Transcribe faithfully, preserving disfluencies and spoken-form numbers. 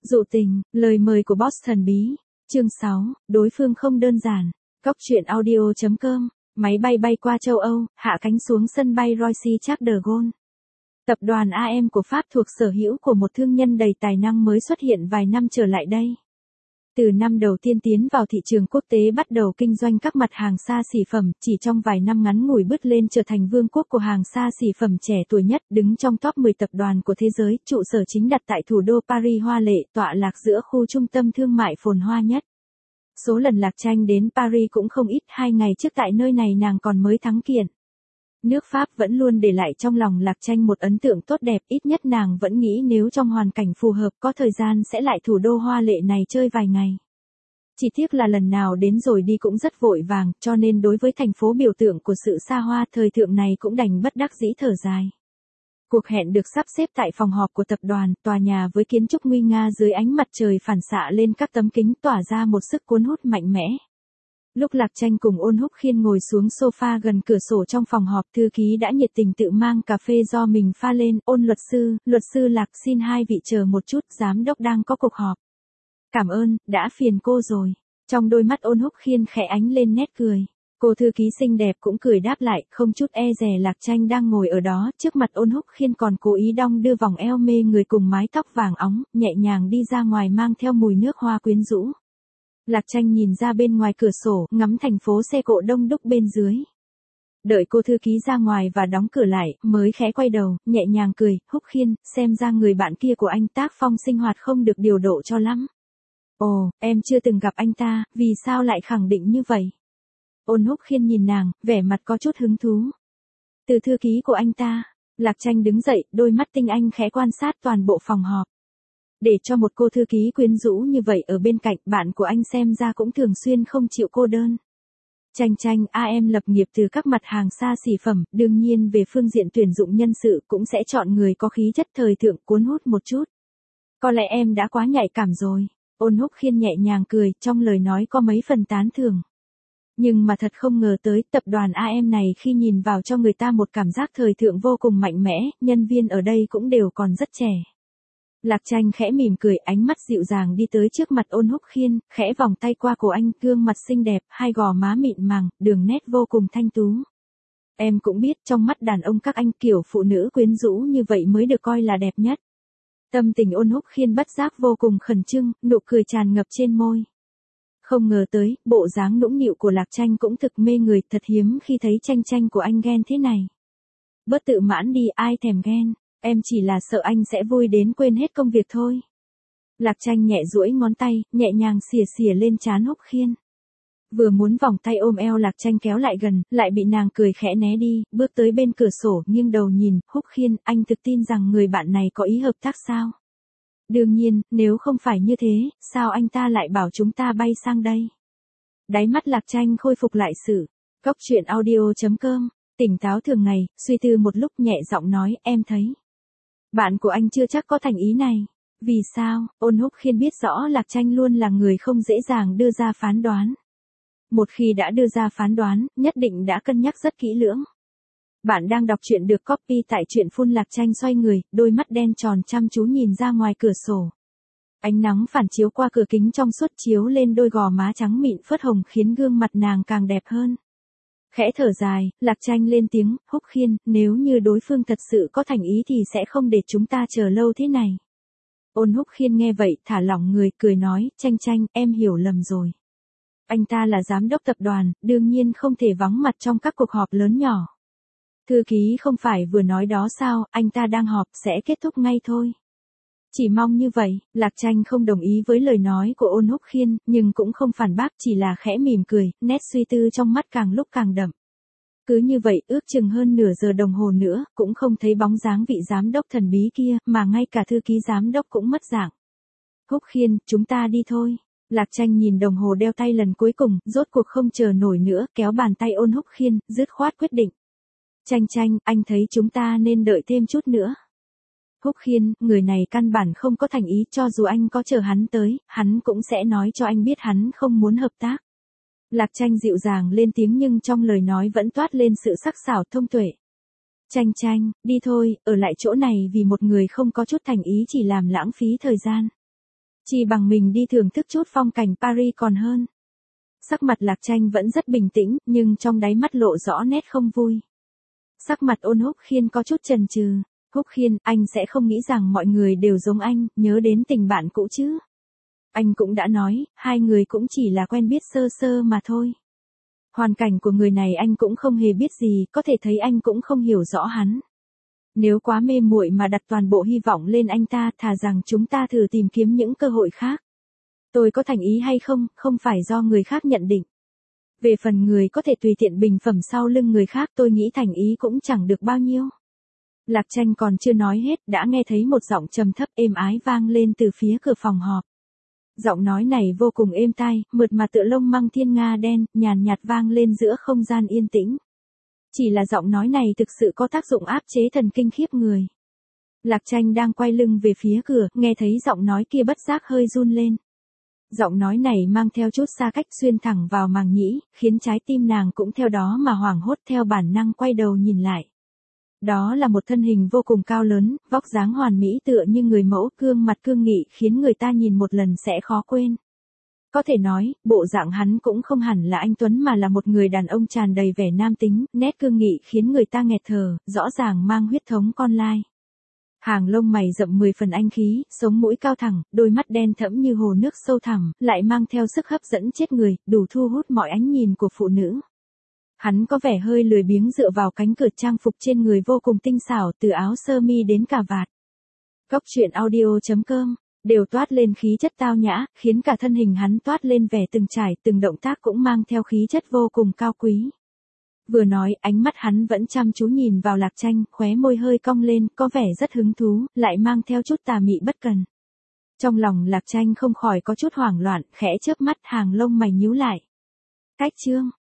Dụ tình, lời mời của boss thần bí. Chương sáu, đối phương không đơn giản. Cóc truyện audio chấm com, máy bay bay qua châu Âu, hạ cánh xuống sân bay Roissy Charles de Gaulle. Tập đoàn a em của Pháp thuộc sở hữu của một thương nhân đầy tài năng mới xuất hiện vài năm trở lại đây. Từ năm đầu tiên tiến vào thị trường quốc tế bắt đầu kinh doanh các mặt hàng xa xỉ phẩm, chỉ trong vài năm ngắn ngủi bứt lên trở thành vương quốc của hàng xa xỉ phẩm trẻ tuổi nhất, đứng trong top mười tập đoàn của thế giới, trụ sở chính đặt tại thủ đô Paris hoa lệ, tọa lạc giữa khu trung tâm thương mại phồn hoa nhất. Số lần Lạc Chanh đến Paris cũng không ít, hai ngày trước tại nơi này nàng còn mới thắng kiện. Nước Pháp vẫn luôn để lại trong lòng Lạc Chanh một ấn tượng tốt đẹp, ít nhất nàng vẫn nghĩ nếu trong hoàn cảnh phù hợp có thời gian sẽ lại thủ đô hoa lệ này chơi vài ngày. Chỉ tiếc là lần nào đến rồi đi cũng rất vội vàng, cho nên đối với thành phố biểu tượng của sự xa hoa thời thượng này cũng đành bất đắc dĩ thở dài. Cuộc hẹn được sắp xếp tại phòng họp của tập đoàn, tòa nhà với kiến trúc nguy nga dưới ánh mặt trời phản xạ lên các tấm kính tỏa ra một sức cuốn hút mạnh mẽ. Lúc Lạc Chanh cùng Ôn Húc Khiên ngồi xuống sofa gần cửa sổ trong phòng họp, thư ký đã nhiệt tình tự mang cà phê do mình pha lên. Ôn luật sư, luật sư Lạc xin hai vị chờ một chút, giám đốc đang có cuộc họp. Cảm ơn, đã phiền cô rồi. Trong đôi mắt Ôn Húc Khiên khẽ ánh lên nét cười. Cô thư ký xinh đẹp cũng cười đáp lại, không chút e dè. Lạc Chanh đang ngồi ở đó, trước mặt Ôn Húc Khiên còn cố ý đong đưa vòng eo mê người cùng mái tóc vàng óng, nhẹ nhàng đi ra ngoài mang theo mùi nước hoa quyến rũ. Lạc Chanh nhìn ra bên ngoài cửa sổ, ngắm thành phố xe cộ đông đúc bên dưới. Đợi cô thư ký ra ngoài và đóng cửa lại, mới khẽ quay đầu, nhẹ nhàng cười. Húc Khiên, xem ra người bạn kia của anh tác phong sinh hoạt không được điều độ cho lắm. Ồ, em chưa từng gặp anh ta, vì sao lại khẳng định như vậy? Ôn Húc Khiên nhìn nàng, vẻ mặt có chút hứng thú. Từ thư ký của anh ta. Lạc Chanh đứng dậy, đôi mắt tinh anh khẽ quan sát toàn bộ phòng họp. Để cho một cô thư ký quyến rũ như vậy ở bên cạnh, bạn của anh xem ra cũng thường xuyên không chịu cô đơn. Chanh Chanh, a em lập nghiệp từ các mặt hàng xa xỉ phẩm, đương nhiên về phương diện tuyển dụng nhân sự cũng sẽ chọn người có khí chất thời thượng cuốn hút một chút. Có lẽ em đã quá nhạy cảm rồi. Ôn Húc Khiên nhẹ nhàng cười, trong lời nói có mấy phần tán thưởng. Nhưng mà thật không ngờ tới, tập đoàn a em này khi nhìn vào cho người ta một cảm giác thời thượng vô cùng mạnh mẽ, nhân viên ở đây cũng đều còn rất trẻ. Lạc Chanh khẽ mỉm cười, ánh mắt dịu dàng đi tới trước mặt Ôn Húc Khiên, khẽ vòng tay qua cổ anh, gương mặt xinh đẹp, hai gò má mịn màng, đường nét vô cùng thanh tú. Em cũng biết, trong mắt đàn ông các anh kiểu phụ nữ quyến rũ như vậy mới được coi là đẹp nhất. Tâm tình Ôn Húc Khiên bất giác vô cùng khẩn trương, nụ cười tràn ngập trên môi. Không ngờ tới, bộ dáng nũng nịu của Lạc Chanh cũng thực mê người, thật hiếm khi thấy Chanh Chanh của anh ghen thế này. Bớt tự mãn đi, ai thèm ghen. Em chỉ là sợ anh sẽ vui đến quên hết công việc thôi. Lạc Chanh nhẹ duỗi ngón tay, nhẹ nhàng xìa xìa lên trán Húc Khiên. Vừa muốn vòng tay ôm eo Lạc Chanh kéo lại gần, lại bị nàng cười khẽ né đi, bước tới bên cửa sổ, nghiêng đầu nhìn. Húc Khiên, anh thực tin rằng người bạn này có ý hợp tác sao? Đương nhiên, nếu không phải như thế, sao anh ta lại bảo chúng ta bay sang đây? Đáy mắt Lạc Chanh khôi phục lại sự. Cóc truyện audio chấm com, tỉnh táo thường ngày, suy tư một lúc nhẹ giọng nói, em thấy. Bạn của anh chưa chắc có thành ý này. Vì sao? Ôn Húc Khiên biết rõ Lạc Chanh luôn là người không dễ dàng đưa ra phán đoán. Một khi đã đưa ra phán đoán, nhất định đã cân nhắc rất kỹ lưỡng. Bạn đang đọc truyện được copy tại truyện phun. Lạc Chanh xoay người, đôi mắt đen tròn chăm chú nhìn ra ngoài cửa sổ. Ánh nắng phản chiếu qua cửa kính trong suốt chiếu lên đôi gò má trắng mịn phớt hồng khiến gương mặt nàng càng đẹp hơn. Khẽ thở dài, Lạc Chanh lên tiếng, Húc Khiên, nếu như đối phương thật sự có thành ý thì sẽ không để chúng ta chờ lâu thế này. Ôn Húc Khiên nghe vậy, thả lỏng người, cười nói, Chanh Chanh, em hiểu lầm rồi. Anh ta là giám đốc tập đoàn, đương nhiên không thể vắng mặt trong các cuộc họp lớn nhỏ. Thư ký không phải vừa nói đó sao, anh ta đang họp, sẽ kết thúc ngay thôi. Chỉ mong như vậy. Lạc Chanh không đồng ý với lời nói của Ôn Húc Khiên, nhưng cũng không phản bác, chỉ là khẽ mỉm cười, nét suy tư trong mắt càng lúc càng đậm. Cứ như vậy, ước chừng hơn nửa giờ đồng hồ nữa, cũng không thấy bóng dáng vị giám đốc thần bí kia, mà ngay cả thư ký giám đốc cũng mất dạng. Húc Khiên, chúng ta đi thôi. Lạc Chanh nhìn đồng hồ đeo tay lần cuối cùng, rốt cuộc không chờ nổi nữa, kéo bàn tay Ôn Húc Khiên, dứt khoát quyết định. Chanh Chanh, anh thấy chúng ta nên đợi thêm chút nữa. Húc Khiên, người này căn bản không có thành ý, cho dù anh có chờ hắn tới, hắn cũng sẽ nói cho anh biết hắn không muốn hợp tác. Lạc Chanh dịu dàng lên tiếng nhưng trong lời nói vẫn toát lên sự sắc sảo thông tuệ. Chanh Chanh, đi thôi, ở lại chỗ này vì một người không có chút thành ý chỉ làm lãng phí thời gian. Chỉ bằng mình đi thưởng thức chút phong cảnh Paris còn hơn. Sắc mặt Lạc Tranh vẫn rất bình tĩnh, nhưng trong đáy mắt lộ rõ nét không vui. Sắc mặt Ôn Húc Khiên có chút chần chừ. Húc Khiên, anh sẽ không nghĩ rằng mọi người đều giống anh, nhớ đến tình bạn cũ chứ. Anh cũng đã nói, hai người cũng chỉ là quen biết sơ sơ mà thôi. Hoàn cảnh của người này anh cũng không hề biết gì, có thể thấy anh cũng không hiểu rõ hắn. Nếu quá mê muội mà đặt toàn bộ hy vọng lên anh ta, thà rằng chúng ta thử tìm kiếm những cơ hội khác. Tôi có thành ý hay không, không phải do người khác nhận định. Về phần người có thể tùy tiện bình phẩm sau lưng người khác, tôi nghĩ thành ý cũng chẳng được bao nhiêu. Lạc Tranh còn chưa nói hết, đã nghe thấy một giọng trầm thấp êm ái vang lên từ phía cửa phòng họp. Giọng nói này vô cùng êm tai, mượt mà tựa lông măng thiên nga đen, nhàn nhạt vang lên giữa không gian yên tĩnh. Chỉ là giọng nói này thực sự có tác dụng áp chế thần kinh khiếp người. Lạc Tranh đang quay lưng về phía cửa, nghe thấy giọng nói kia bất giác hơi run lên. Giọng nói này mang theo chút xa cách xuyên thẳng vào màng nhĩ, khiến trái tim nàng cũng theo đó mà hoảng hốt, theo bản năng quay đầu nhìn lại. Đó là một thân hình vô cùng cao lớn, vóc dáng hoàn mỹ tựa như người mẫu, gương mặt cương nghị khiến người ta nhìn một lần sẽ khó quên. Có thể nói, bộ dạng hắn cũng không hẳn là anh Tuấn mà là một người đàn ông tràn đầy vẻ nam tính, nét cương nghị khiến người ta nghẹt thở, rõ ràng mang huyết thống con lai. Hàng lông mày rậm mười phần anh khí, sống mũi cao thẳng, đôi mắt đen thẫm như hồ nước sâu thẳm, lại mang theo sức hấp dẫn chết người, đủ thu hút mọi ánh nhìn của phụ nữ. Hắn có vẻ hơi lười biếng dựa vào cánh cửa, trang phục trên người vô cùng tinh xảo, từ áo sơ mi đến cà vạt. Góc truyện audio chấm com đều toát lên khí chất tao nhã, khiến cả thân hình hắn toát lên vẻ từng trải, từng động tác cũng mang theo khí chất vô cùng cao quý. Vừa nói, ánh mắt hắn vẫn chăm chú nhìn vào Lạc Tranh, khóe môi hơi cong lên, có vẻ rất hứng thú, lại mang theo chút tà mị bất cần. Trong lòng Lạc Tranh không khỏi có chút hoảng loạn, khẽ chớp mắt, hàng lông mày nhíu lại. Cách chương